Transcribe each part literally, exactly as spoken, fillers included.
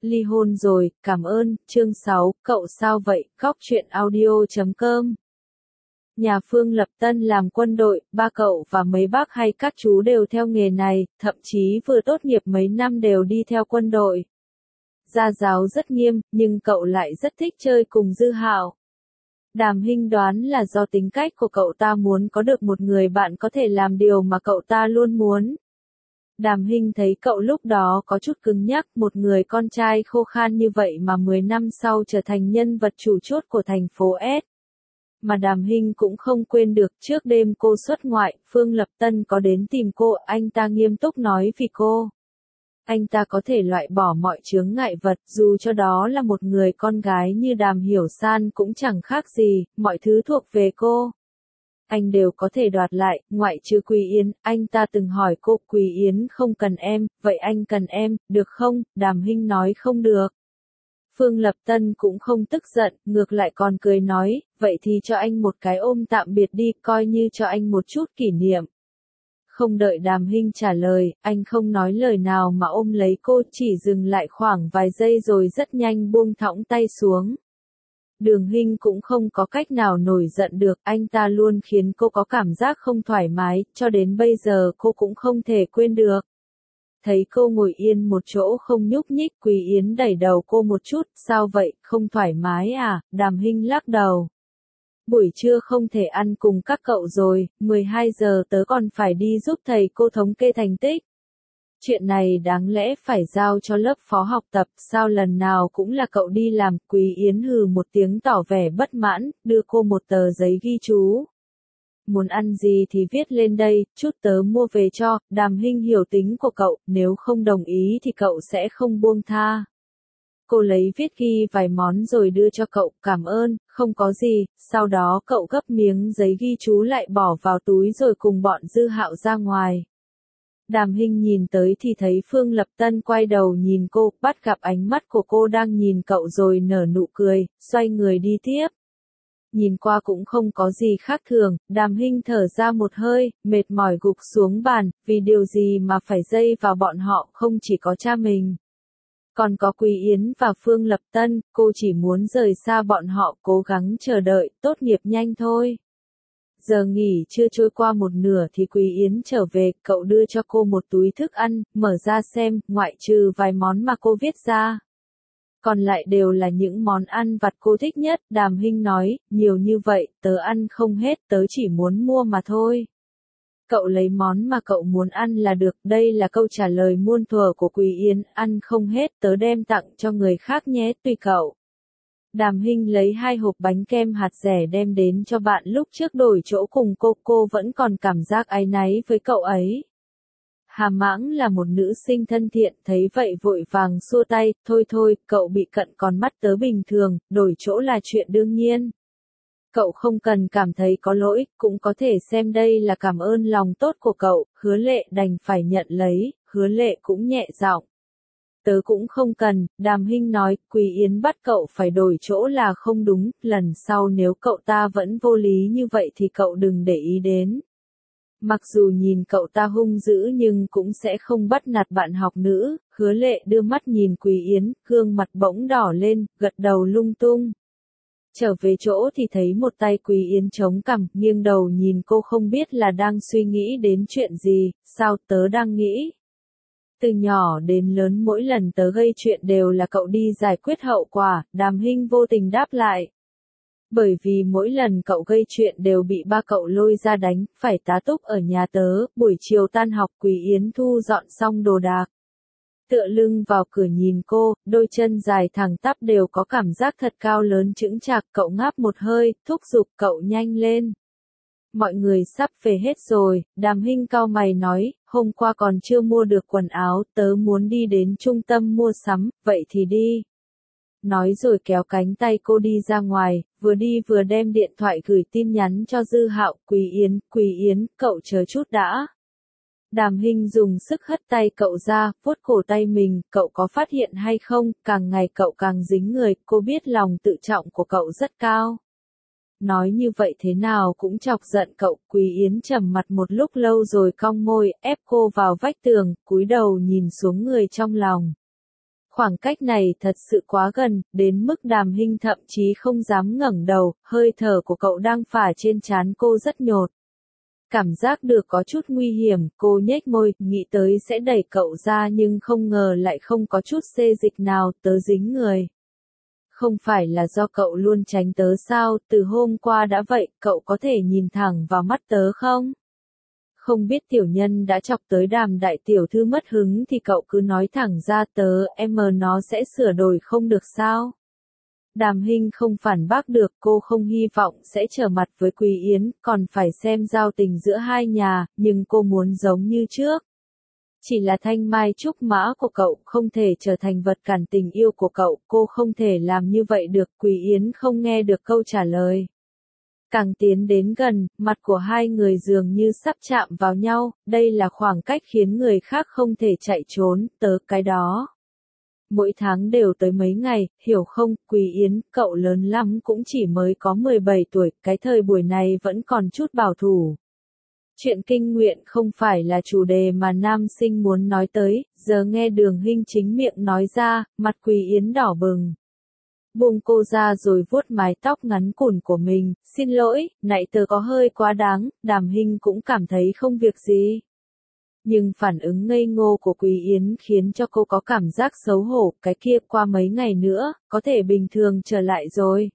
Ly hôn rồi, cảm ơn, chương sáu, cậu sao vậy, góc truyện audio chấm com. Nhà Phương Lập Tân làm quân đội, ba cậu và mấy bác hay các chú đều theo nghề này, thậm chí vừa tốt nghiệp mấy năm đều đi theo quân đội. Gia giáo rất nghiêm, nhưng cậu lại rất thích chơi cùng Dư Hạo. Đàm Hinh đoán là do tính cách của cậu ta muốn có được một người bạn có thể làm điều mà cậu ta luôn muốn. Đàm Hinh thấy cậu lúc đó có chút cứng nhắc, một người con trai khô khan như vậy mà mười năm sau trở thành nhân vật chủ chốt của thành phố S. Mà Đàm Hinh cũng không quên được, trước đêm cô xuất ngoại, Phương Lập Tân có đến tìm cô, anh ta nghiêm túc nói vì cô. Anh ta có thể loại bỏ mọi chướng ngại vật, dù cho đó là một người con gái như Đàm Hiểu San cũng chẳng khác gì, mọi thứ thuộc về cô. Anh đều có thể đoạt lại, ngoại trừ Quỳ Yến, anh ta từng hỏi cô, Quỳ Yến không cần em, vậy anh cần em, được không? Đàm Hinh nói không được. Phương Lập Tân cũng không tức giận, ngược lại còn cười nói, vậy thì cho anh một cái ôm tạm biệt đi, coi như cho anh một chút kỷ niệm. Không đợi Đàm Hinh trả lời, anh không nói lời nào mà ôm lấy cô, chỉ dừng lại khoảng vài giây rồi rất nhanh buông thõng tay xuống. Đường Hinh cũng không có cách nào nổi giận được, anh ta luôn khiến cô có cảm giác không thoải mái, cho đến bây giờ cô cũng không thể quên được. Thấy cô ngồi yên một chỗ không nhúc nhích, Quỳ Yến đẩy đầu cô một chút, sao vậy, không thoải mái à? Đàm Hinh lắc đầu. Buổi trưa không thể ăn cùng các cậu rồi, mười hai giờ tớ còn phải đi giúp thầy cô thống kê thành tích. Chuyện này đáng lẽ phải giao cho lớp phó học tập, sao lần nào cũng là cậu đi làm? Quý Yến hừ một tiếng tỏ vẻ bất mãn, đưa cô một tờ giấy ghi chú. Muốn ăn gì thì viết lên đây, chút tớ mua về cho. Đàm Hinh hiểu tính của cậu, nếu không đồng ý thì cậu sẽ không buông tha. Cô lấy viết ghi vài món rồi đưa cho cậu, cảm ơn, không có gì, sau đó cậu gấp miếng giấy ghi chú lại bỏ vào túi rồi cùng bọn Dư Hạo ra ngoài. Đàm Hinh nhìn tới thì thấy Phương Lập Tân quay đầu nhìn cô, bắt gặp ánh mắt của cô đang nhìn cậu rồi nở nụ cười, xoay người đi tiếp. Nhìn qua cũng không có gì khác thường, Đàm Hinh thở ra một hơi, mệt mỏi gục xuống bàn, vì điều gì mà phải dây vào bọn họ, không chỉ có cha mình. Còn có Quý Yến và Phương Lập Tân, cô chỉ muốn rời xa bọn họ, cố gắng chờ đợi, tốt nghiệp nhanh thôi. Giờ nghỉ chưa trôi qua một nửa thì Quý Yến trở về, cậu đưa cho cô một túi thức ăn, mở ra xem, ngoại trừ vài món mà cô viết ra. Còn lại đều là những món ăn vặt cô thích nhất, Đàm Hinh nói, nhiều như vậy, tớ ăn không hết, tớ chỉ muốn mua mà thôi. Cậu lấy món mà cậu muốn ăn là được, đây là câu trả lời muôn thuở của Quý Yến, ăn không hết, tớ đem tặng cho người khác nhé, tùy cậu. Đàm Hinh lấy hai hộp bánh kem hạt dẻ đem đến cho bạn lúc trước đổi chỗ cùng cô, cô vẫn còn cảm giác áy náy với cậu ấy. Hà Mãng là một nữ sinh thân thiện, thấy vậy vội vàng xua tay, thôi thôi, cậu bị cận còn mắt tớ bình thường, đổi chỗ là chuyện đương nhiên. Cậu không cần cảm thấy có lỗi, cũng có thể xem đây là cảm ơn lòng tốt của cậu, Hứa Lệ đành phải nhận lấy, Hứa Lệ cũng nhẹ giọng. Tớ cũng không cần, Đàm Hinh nói, Quý Yến bắt cậu phải đổi chỗ là không đúng, lần sau nếu cậu ta vẫn vô lý như vậy thì cậu đừng để ý đến. Mặc dù nhìn cậu ta hung dữ nhưng cũng sẽ không bắt nạt bạn học nữ, Hứa Lệ đưa mắt nhìn Quý Yến, gương mặt bỗng đỏ lên, gật đầu lung tung. Trở về chỗ thì thấy một tay Quý Yến chống cằm, nghiêng đầu nhìn cô không biết là đang suy nghĩ đến chuyện gì, sao tớ đang nghĩ. Từ nhỏ đến lớn mỗi lần tớ gây chuyện đều là cậu đi giải quyết hậu quả, Đàm Hinh vô tình đáp lại. Bởi vì mỗi lần cậu gây chuyện đều bị ba cậu lôi ra đánh, phải tá túc ở nhà tớ, buổi chiều tan học Quý Yến thu dọn xong đồ đạc. Tựa lưng vào cửa nhìn cô, đôi chân dài thẳng tắp đều có cảm giác thật cao lớn chững chạc, cậu ngáp một hơi, thúc giục cậu nhanh lên. Mọi người sắp về hết rồi, Đàm Hinh cau mày nói, hôm qua còn chưa mua được quần áo, tớ muốn đi đến trung tâm mua sắm, vậy thì đi. Nói rồi kéo cánh tay cô đi ra ngoài, vừa đi vừa đem điện thoại gửi tin nhắn cho Dư Hạo, Quý Yến, Quý Yến, cậu chờ chút đã. Đàm Hinh dùng sức hất tay cậu ra, vuốt cổ tay mình, cậu có phát hiện hay không, càng ngày cậu càng dính người, cô biết lòng tự trọng của cậu rất cao. Nói như vậy thế nào cũng chọc giận cậu, Quý Yến trầm mặt một lúc lâu rồi cong môi, ép cô vào vách tường, cúi đầu nhìn xuống người trong lòng. Khoảng cách này thật sự quá gần, đến mức Đàm Hinh thậm chí không dám ngẩng đầu, hơi thở của cậu đang phả trên trán cô rất nhột. Cảm giác được có chút nguy hiểm, cô nhếch môi, nghĩ tới sẽ đẩy cậu ra nhưng không ngờ lại không có chút xê dịch nào, tớ dính người. Không phải là do cậu luôn tránh tớ sao, từ hôm qua đã vậy, cậu có thể nhìn thẳng vào mắt tớ không? Không biết tiểu nhân đã chọc tới Đàm đại tiểu thư mất hứng thì cậu cứ nói thẳng ra, tớ, em mờ nó sẽ sửa đổi không được sao? Đàm Hinh không phản bác được, cô không hy vọng sẽ trở mặt với Quý Yến, còn phải xem giao tình giữa hai nhà, nhưng cô muốn giống như trước. Chỉ là thanh mai trúc mã của cậu không thể trở thành vật cản tình yêu của cậu, cô không thể làm như vậy được. Quý Yến không nghe được câu trả lời. Càng tiến đến gần, mặt của hai người dường như sắp chạm vào nhau, đây là khoảng cách khiến người khác không thể chạy trốn, tớ cái đó. Mỗi tháng đều tới mấy ngày, hiểu không, Quý Yến, cậu lớn lắm cũng chỉ mới có mười bảy tuổi, cái thời buổi này vẫn còn chút bảo thủ. Chuyện kinh nguyện không phải là chủ đề mà nam sinh muốn nói tới, giờ nghe Đường Hinh chính miệng nói ra, mặt Quý Yến đỏ bừng. Buông cô ra rồi vuốt mái tóc ngắn cùn của mình, xin lỗi, nãy tớ có hơi quá đáng, Đàm Hinh cũng cảm thấy không việc gì. Nhưng phản ứng ngây ngô của Quý Yến khiến cho cô có cảm giác xấu hổ, cái kia qua mấy ngày nữa, có thể bình thường trở lại rồi.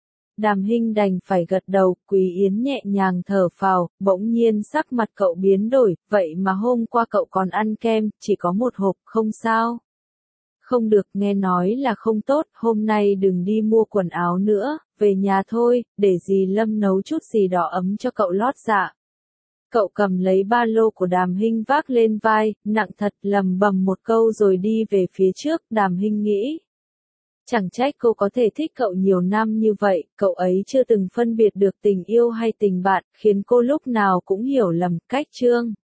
Đàm Hinh đành phải gật đầu, Quý Yến nhẹ nhàng thở phào, bỗng nhiên sắc mặt cậu biến đổi, vậy mà hôm qua cậu còn ăn kem, chỉ có một hộp, không sao. Không được, nghe nói là không tốt, hôm nay đừng đi mua quần áo nữa, về nhà thôi, để dì Lâm nấu chút gì đó ấm cho cậu lót dạ. Cậu cầm lấy ba lô của Đàm Hinh vác lên vai, nặng thật, lầm bầm một câu rồi đi về phía trước. Đàm Hinh nghĩ. Chẳng trách cô có thể thích cậu nhiều năm như vậy, cậu ấy chưa từng phân biệt được tình yêu hay tình bạn, khiến cô lúc nào cũng hiểu lầm. Cách chương